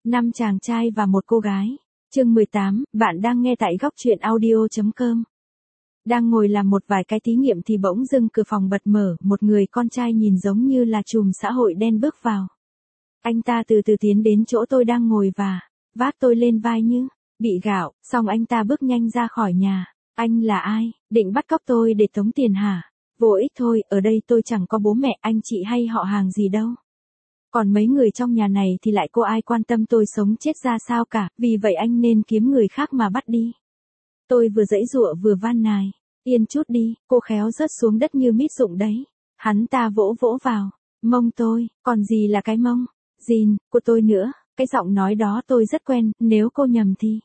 5 chàng trai và một cô gái. Chương 18, bạn đang nghe tại góc truyện audio.com. Đang ngồi làm một vài cái thí nghiệm thì bỗng dưng cửa phòng bật mở, một người con trai nhìn giống như là trùm xã hội đen bước vào. Anh ta từ từ tiến đến chỗ tôi đang ngồi và vác tôi lên vai như bị gạo, xong anh ta bước nhanh ra khỏi nhà. Anh là ai? Định bắt cóc tôi để tống tiền hả? Vô ích thôi, ở đây tôi chẳng có bố mẹ, anh chị hay họ hàng gì đâu. Còn mấy người trong nhà này thì lại có ai quan tâm tôi sống chết ra sao cả, vì vậy anh nên kiếm người khác mà bắt đi. Tôi vừa giãy giụa vừa van nài. Yên chút đi, cô khéo rớt xuống đất như mít rụng đấy. Hắn ta vỗ vỗ vào mông tôi, còn gì là cái mông? Gìn, của tôi nữa, cái giọng nói đó tôi rất quen, nếu cô nhầm thì.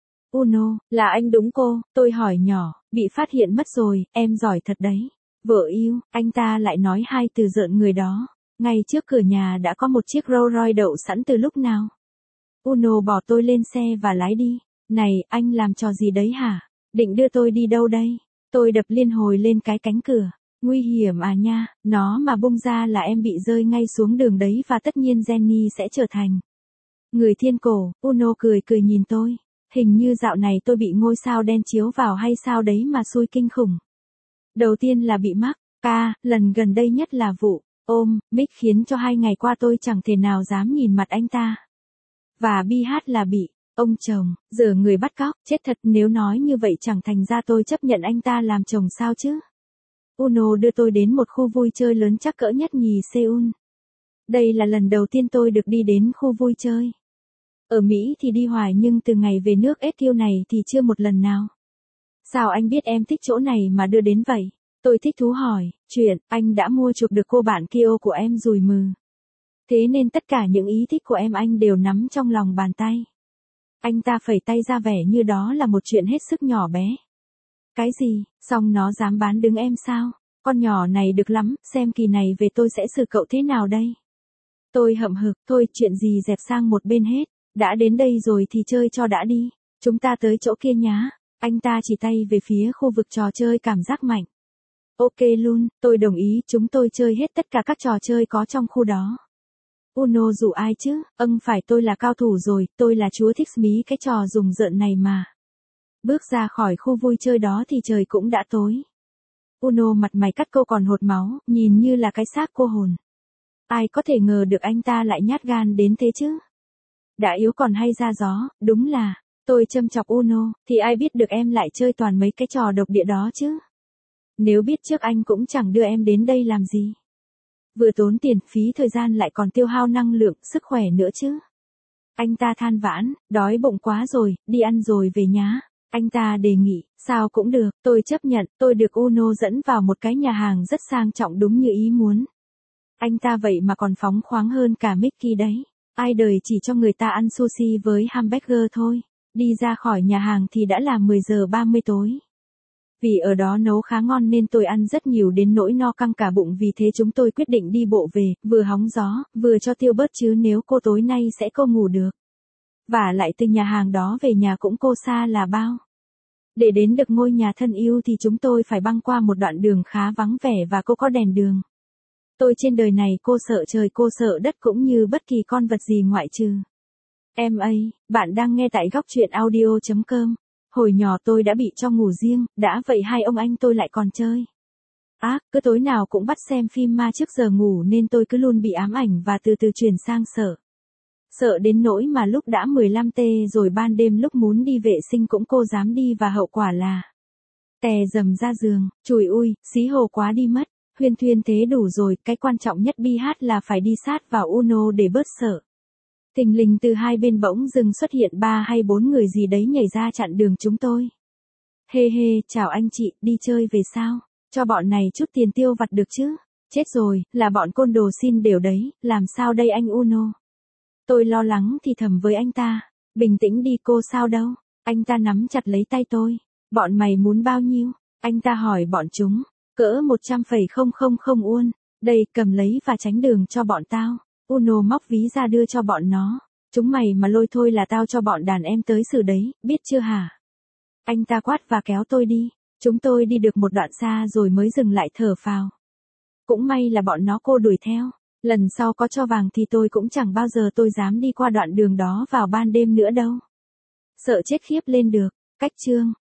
Uno, là anh đúng cô, tôi hỏi nhỏ, bị phát hiện mất rồi, em giỏi thật đấy. Vợ yêu, anh ta lại nói hai từ rợn người đó. Ngay trước cửa nhà đã có một chiếc Rolls Royce đậu sẵn từ lúc nào. Uno bỏ tôi lên xe và lái đi. Này, anh làm trò gì đấy hả? Định đưa tôi đi đâu đây? Tôi đập liên hồi lên cái cánh cửa. Nguy hiểm à nha, nó mà bung ra là em bị rơi ngay xuống đường đấy và tất nhiên Jenny sẽ trở thành người thiên cổ. Uno cười cười nhìn tôi. Hình như dạo này tôi bị ngôi sao đen chiếu vào hay sao đấy mà xui kinh khủng. Đầu tiên là bị mắc, lần gần đây nhất là vụ Mick khiến cho 2 ngày qua tôi chẳng thể nào dám nhìn mặt anh ta. Và BH là bị ông chồng, giờ người bắt cóc, chết thật, nếu nói như vậy chẳng thành ra tôi chấp nhận anh ta làm chồng sao chứ. Uno đưa tôi đến một khu vui chơi lớn chắc cỡ nhất nhì Seoul. Đây là lần đầu tiên tôi được đi đến khu vui chơi. Ở Mỹ thì đi hoài nhưng từ ngày về nước SQ này thì chưa một lần nào. Sao anh biết em thích chỗ này mà đưa đến vậy? Tôi thích thú hỏi, chuyện, anh đã mua chuộc được cô bạn Kyo của em rồi mừ. Thế nên tất cả những ý thích của em anh đều nắm trong lòng bàn tay. Anh ta phẩy tay ra vẻ như đó là một chuyện hết sức nhỏ bé. Cái gì, xong nó dám bán đứng em sao? Con nhỏ này được lắm, xem kỳ này về tôi sẽ xử cậu thế nào đây? Tôi hậm hực, thôi chuyện gì dẹp sang một bên hết, đã đến đây rồi thì chơi cho đã đi, chúng ta tới chỗ kia nhá. Anh ta chỉ tay về phía khu vực trò chơi cảm giác mạnh. Ok luôn, tôi đồng ý, chúng tôi chơi hết tất cả các trò chơi có trong khu đó. Uno rủ ai chứ? Phải, tôi là cao thủ rồi, tôi là chúa thích mí cái trò rùng rợn này mà. Bước ra khỏi khu vui chơi đó thì trời cũng đã tối. Uno mặt mày cắt câu còn hột máu, nhìn như là cái xác cô hồn. Ai có thể ngờ được anh ta lại nhát gan đến thế chứ? Đã yếu còn hay ra gió, đúng là, tôi châm chọc Uno, thì ai biết được em lại chơi toàn mấy cái trò độc địa đó chứ? Nếu biết trước anh cũng chẳng đưa em đến đây làm gì. Vừa tốn tiền, phí thời gian lại còn tiêu hao năng lượng, sức khỏe nữa chứ. Anh ta than vãn, đói bụng quá rồi, đi ăn rồi về nhá. Anh ta đề nghị, sao cũng được, tôi chấp nhận, tôi được Uno dẫn vào một cái nhà hàng rất sang trọng đúng như ý muốn. Anh ta vậy mà còn phóng khoáng hơn cả Mickey đấy. Ai đời chỉ cho người ta ăn sushi với hamburger thôi. Đi ra khỏi nhà hàng thì đã là 10 giờ 30 tối. Vì ở đó nấu khá ngon nên tôi ăn rất nhiều đến nỗi no căng cả bụng, vì thế chúng tôi quyết định đi bộ về, vừa hóng gió, vừa cho tiêu bớt chứ nếu cô tối nay sẽ cô ngủ được. Và lại từ nhà hàng đó về nhà cũng cô xa là bao. Để đến được ngôi nhà thân yêu thì chúng tôi phải băng qua một đoạn đường khá vắng vẻ và cô có đèn đường. Tôi trên đời này cô sợ trời cô sợ đất cũng như bất kỳ con vật gì ngoại trừ em ấy. Bạn đang nghe tại góc truyện audio.com. Hồi nhỏ tôi đã bị cho ngủ riêng, đã vậy hai ông anh tôi lại còn chơi. Cứ tối nào cũng bắt xem phim ma trước giờ ngủ nên tôi cứ luôn bị ám ảnh và từ từ chuyển sang sợ. Sợ đến nỗi mà lúc đã 15T rồi ban đêm lúc muốn đi vệ sinh cũng cô dám đi và hậu quả là tè dầm ra giường, chùi ui, xí hồ quá đi mất. Huyên thuyên thế đủ rồi, cái quan trọng nhất BH là phải đi sát vào Uno để bớt sợ. Thình lình từ hai bên bỗng dưng xuất hiện 3 hay 4 người gì đấy nhảy ra chặn đường chúng tôi. Hê hê, chào anh chị, đi chơi về sao? Cho bọn này chút tiền tiêu vặt được chứ? Chết rồi, là bọn côn đồ xin đều đấy, làm sao đây anh Uno? Tôi lo lắng thì thầm với anh ta. Bình tĩnh đi cô, sao đâu? Anh ta nắm chặt lấy tay tôi. Bọn mày muốn bao nhiêu? Anh ta hỏi bọn chúng. Cỡ 100,000 won. Đây, cầm lấy và tránh đường cho bọn tao. Uno móc ví ra đưa cho bọn nó. Chúng mày mà lôi thôi là tao cho bọn đàn em tới xử đấy, biết chưa hả? Anh ta quát và kéo tôi đi. Chúng tôi đi được một đoạn xa rồi mới dừng lại thở phào. Cũng may là bọn nó cô đuổi theo. Lần sau có cho vàng thì tôi cũng chẳng bao giờ tôi dám đi qua đoạn đường đó vào ban đêm nữa đâu. Sợ chết khiếp lên được. Cách chương